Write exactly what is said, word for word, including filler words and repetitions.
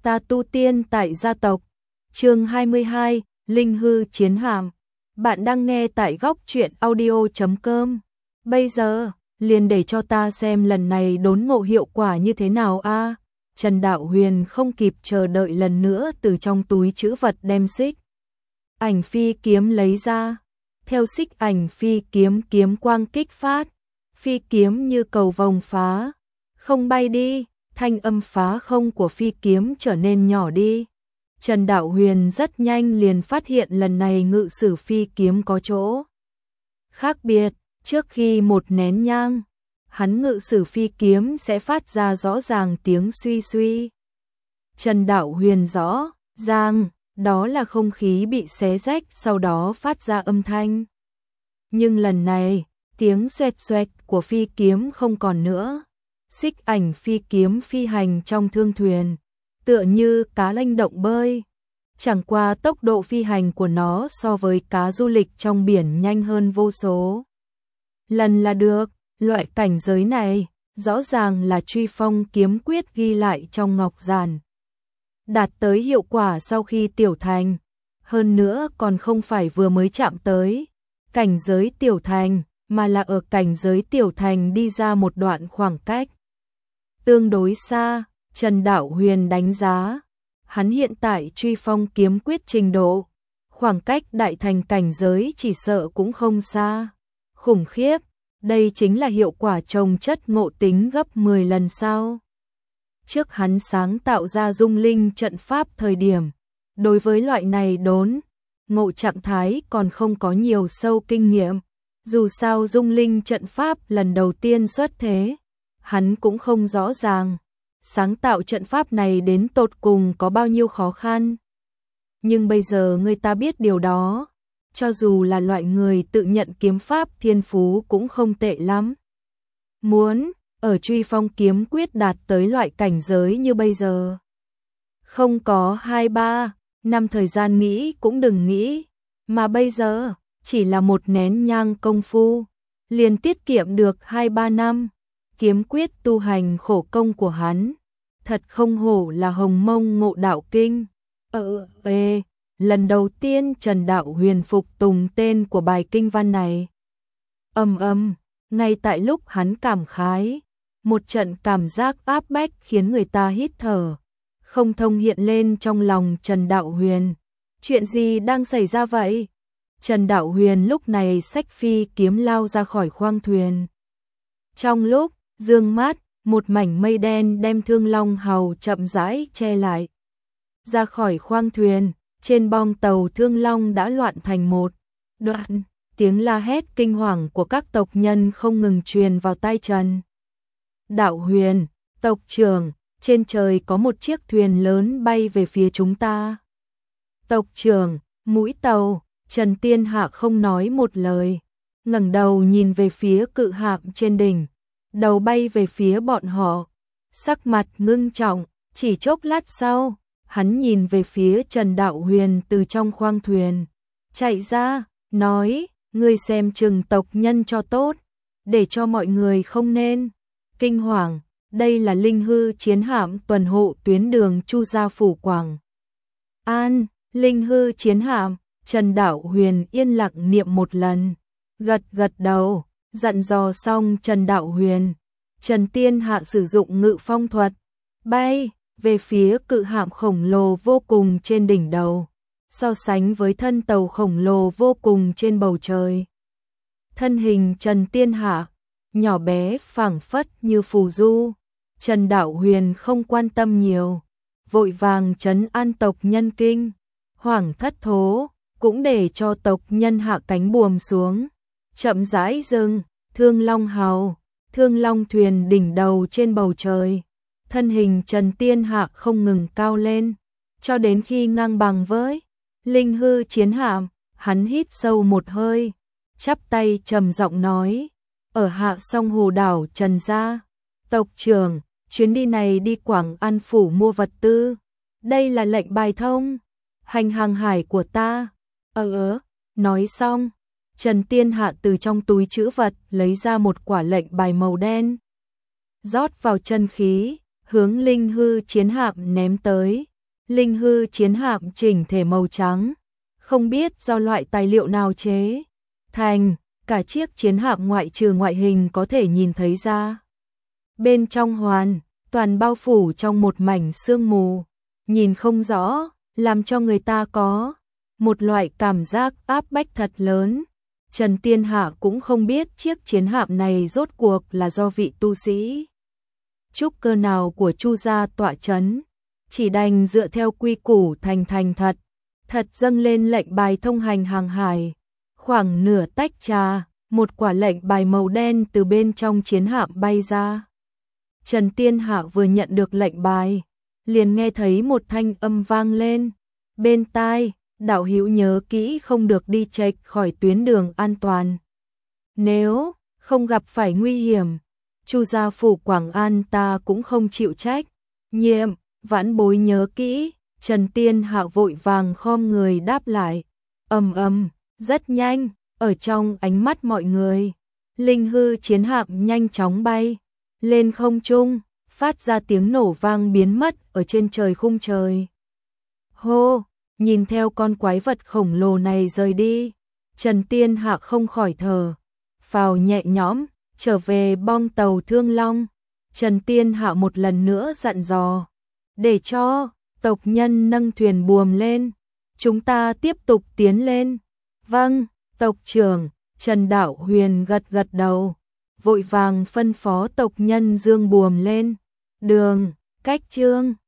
Ta tu tiên tại gia tộc. Chương hai mươi hai, Linh hư chiến hạm. Bạn đang nghe tại góc truyện audio chấm com. Bây giờ, liền để cho ta xem lần này đốn ngộ hiệu quả như thế nào a. Trần Đạo Huyền không kịp chờ đợi lần nữa từ trong túi trữ vật đem xích ảnh phi kiếm lấy ra. Theo xích ảnh phi kiếm kiếm quang kích phát, phi kiếm như cầu vồng phá không bay đi, thanh âm phá không của phi kiếm trở nên nhỏ đi. Trần Đạo Huyền rất nhanh liền phát hiện lần này ngự sử phi kiếm có chỗ khác biệt. Trước khi một nén nhang, hắn ngự sử phi kiếm sẽ phát ra rõ ràng tiếng suy suy. Trần Đạo Huyền rõ ràng, đó là không khí bị xé rách sau đó phát ra âm thanh. Nhưng lần này, tiếng xoẹt xoẹt của phi kiếm không còn nữa. Xích ảnh phi kiếm phi hành trong thương thuyền, tựa như cá lênh động bơi. Chẳng qua tốc độ phi hành của nó so với cá du lịch trong biển nhanh hơn vô số lần là được. Loại cảnh giới này, rõ ràng là Truy Phong kiếm quyết ghi lại trong ngọc giản. Đạt tới hiệu quả sau khi tiểu thành, hơn nữa còn không phải vừa mới chạm tới cảnh giới tiểu thành, mà là ở cảnh giới tiểu thành đi ra một đoạn khoảng cách tương đối xa. Trần Đạo Huyền đánh giá, hắn hiện tại Truy Phong kiếm quyết trình độ, khoảng cách đại thành cảnh giới chỉ sợ cũng không xa. Khủng khiếp, đây chính là hiệu quả trồng chất ngộ tính gấp mười lần sau. Trước hắn sáng tạo ra dung linh trận pháp thời điểm, đối với loại này đốn ngộ trạng thái còn không có nhiều sâu kinh nghiệm. Dù sao dung linh trận pháp lần đầu tiên xuất thế, hắn cũng không rõ ràng sáng tạo trận pháp này đến tột cùng có bao nhiêu khó khăn. Nhưng bây giờ người ta biết điều đó, cho dù là loại người tự nhận kiếm pháp thiên phú cũng không tệ lắm. Muốn ở Truy Phong kiếm quyết đạt tới loại cảnh giới như bây giờ, không có hai ba năm thời gian nghĩ cũng đừng nghĩ, mà bây giờ chỉ là một nén nhang công phu, liền tiết kiệm được hai ba năm. Kiếm quyết tu hành khổ công của hắn, thật không hổ là hồng mông ngộ đạo kinh. Ờ, ê, lần đầu tiên Trần Đạo Huyền phục tùng tên của bài kinh văn này. Âm âm, ngay tại lúc hắn cảm khái, một trận cảm giác áp bách khiến người ta hít thở không thông hiện lên trong lòng Trần Đạo Huyền. Chuyện gì đang xảy ra vậy? Trần Đạo Huyền lúc này xách phi kiếm lao ra khỏi khoang thuyền. Trong lúc dương mắt, một mảnh mây đen đem Thương Long hào chậm rãi che lại. Ra khỏi khoang thuyền, trên bong tàu Thương Long đã loạn thành một đoạn. Tiếng la hét kinh hoàng của các tộc nhân không ngừng truyền vào tai Trần Đạo Huyền. Tộc trưởng, trên trời có một chiếc thuyền lớn bay về phía chúng ta. Tộc trưởng, mũi tàu. Trần Tiên Hạ không nói một lời, ngẩng đầu nhìn về phía cự hạm trên đỉnh, đầu bay về phía bọn họ, sắc mặt ngưng trọng. Chỉ chốc lát sau, hắn nhìn về phía Trần Đạo Huyền từ trong khoang thuyền chạy ra, nói: ngươi xem chừng tộc nhân cho tốt, để cho mọi người không nên kinh hoàng. Đây là linh hư chiến hạm tuần hộ tuyến đường Chu Gia Phủ Quảng An. Linh hư chiến hạm. Trần Đạo Huyền yên lặng niệm một lần, gật gật đầu. Dặn dò xong Trần Đạo Huyền, Trần Tiên Hạ sử dụng ngự phong thuật, bay về phía cự hạm khổng lồ vô cùng trên đỉnh đầu. So sánh với thân tàu khổng lồ vô cùng trên bầu trời, thân hình Trần Tiên Hạ nhỏ bé phảng phất như phù du. Trần Đạo Huyền không quan tâm nhiều, vội vàng trấn an tộc nhân kinh hoàng thất thố, cũng để cho tộc nhân hạ cánh buồm xuống, chậm rãi dừng. Thương Long hào, Thương Long thuyền đỉnh đầu trên bầu trời, thân hình Trần Tiên Hạ không ngừng cao lên, cho đến khi ngang bằng với linh hư chiến hạm. Hắn hít sâu một hơi, chắp tay trầm giọng nói: ở hạ song hồ đảo Trần gia, tộc trưởng, chuyến đi này đi Quảng An phủ mua vật tư, đây là lệnh bài thông hành hàng hải của ta. Ờ ớ, nói xong, Trần Tiên Hạ từ trong túi trữ vật lấy ra một quả lệnh bài màu đen, rót vào chân khí, hướng linh hư chiến hạm ném tới. Linh hư chiến hạm chỉnh thể màu trắng, không biết do loại tài liệu nào chế thành, cả chiếc chiến hạm ngoại trừ ngoại hình có thể nhìn thấy ra. Bên trong hoàn toàn bao phủ trong một mảnh sương mù, nhìn không rõ, làm cho người ta có một loại cảm giác áp bách thật lớn. Trần Tiên Hạ cũng không biết chiếc chiến hạm này rốt cuộc là do vị tu sĩ trúc cơ nào của Chu gia tọa chấn, chỉ đành dựa theo quy củ thành thành thật, thật dâng lên lệnh bài thông hành hàng hải. Khoảng nửa tách trà, một quả lệnh bài màu đen từ bên trong chiến hạm bay ra. Trần Tiên Hạ vừa nhận được lệnh bài, liền nghe thấy một thanh âm vang lên bên tai, đạo hữu nhớ kỹ không được đi chệch khỏi tuyến đường an toàn. Nếu không gặp phải nguy hiểm, Chu gia phủ Quảng An ta cũng không chịu trách nhiệm, vãn bối nhớ kỹ. Trần Tiên Hạ vội vàng khom người đáp lại. Ầm ầm, rất nhanh, ở trong ánh mắt mọi người, linh hư chiến hạm nhanh chóng bay lên không trung, phát ra tiếng nổ vang biến mất ở trên trời khung trời. Hô, nhìn theo con quái vật khổng lồ này rời đi, Trần Tiên Hạ không khỏi thở phào nhẹ nhõm, trở về bong tàu Thương Long. Trần Tiên Hạ một lần nữa dặn dò, để cho tộc nhân nâng thuyền buồm lên, chúng ta tiếp tục tiến lên. Vâng, tộc trưởng. Trần Đạo Huyền gật gật đầu, vội vàng phân phó tộc nhân dương buồm lên. Đường, cách Trương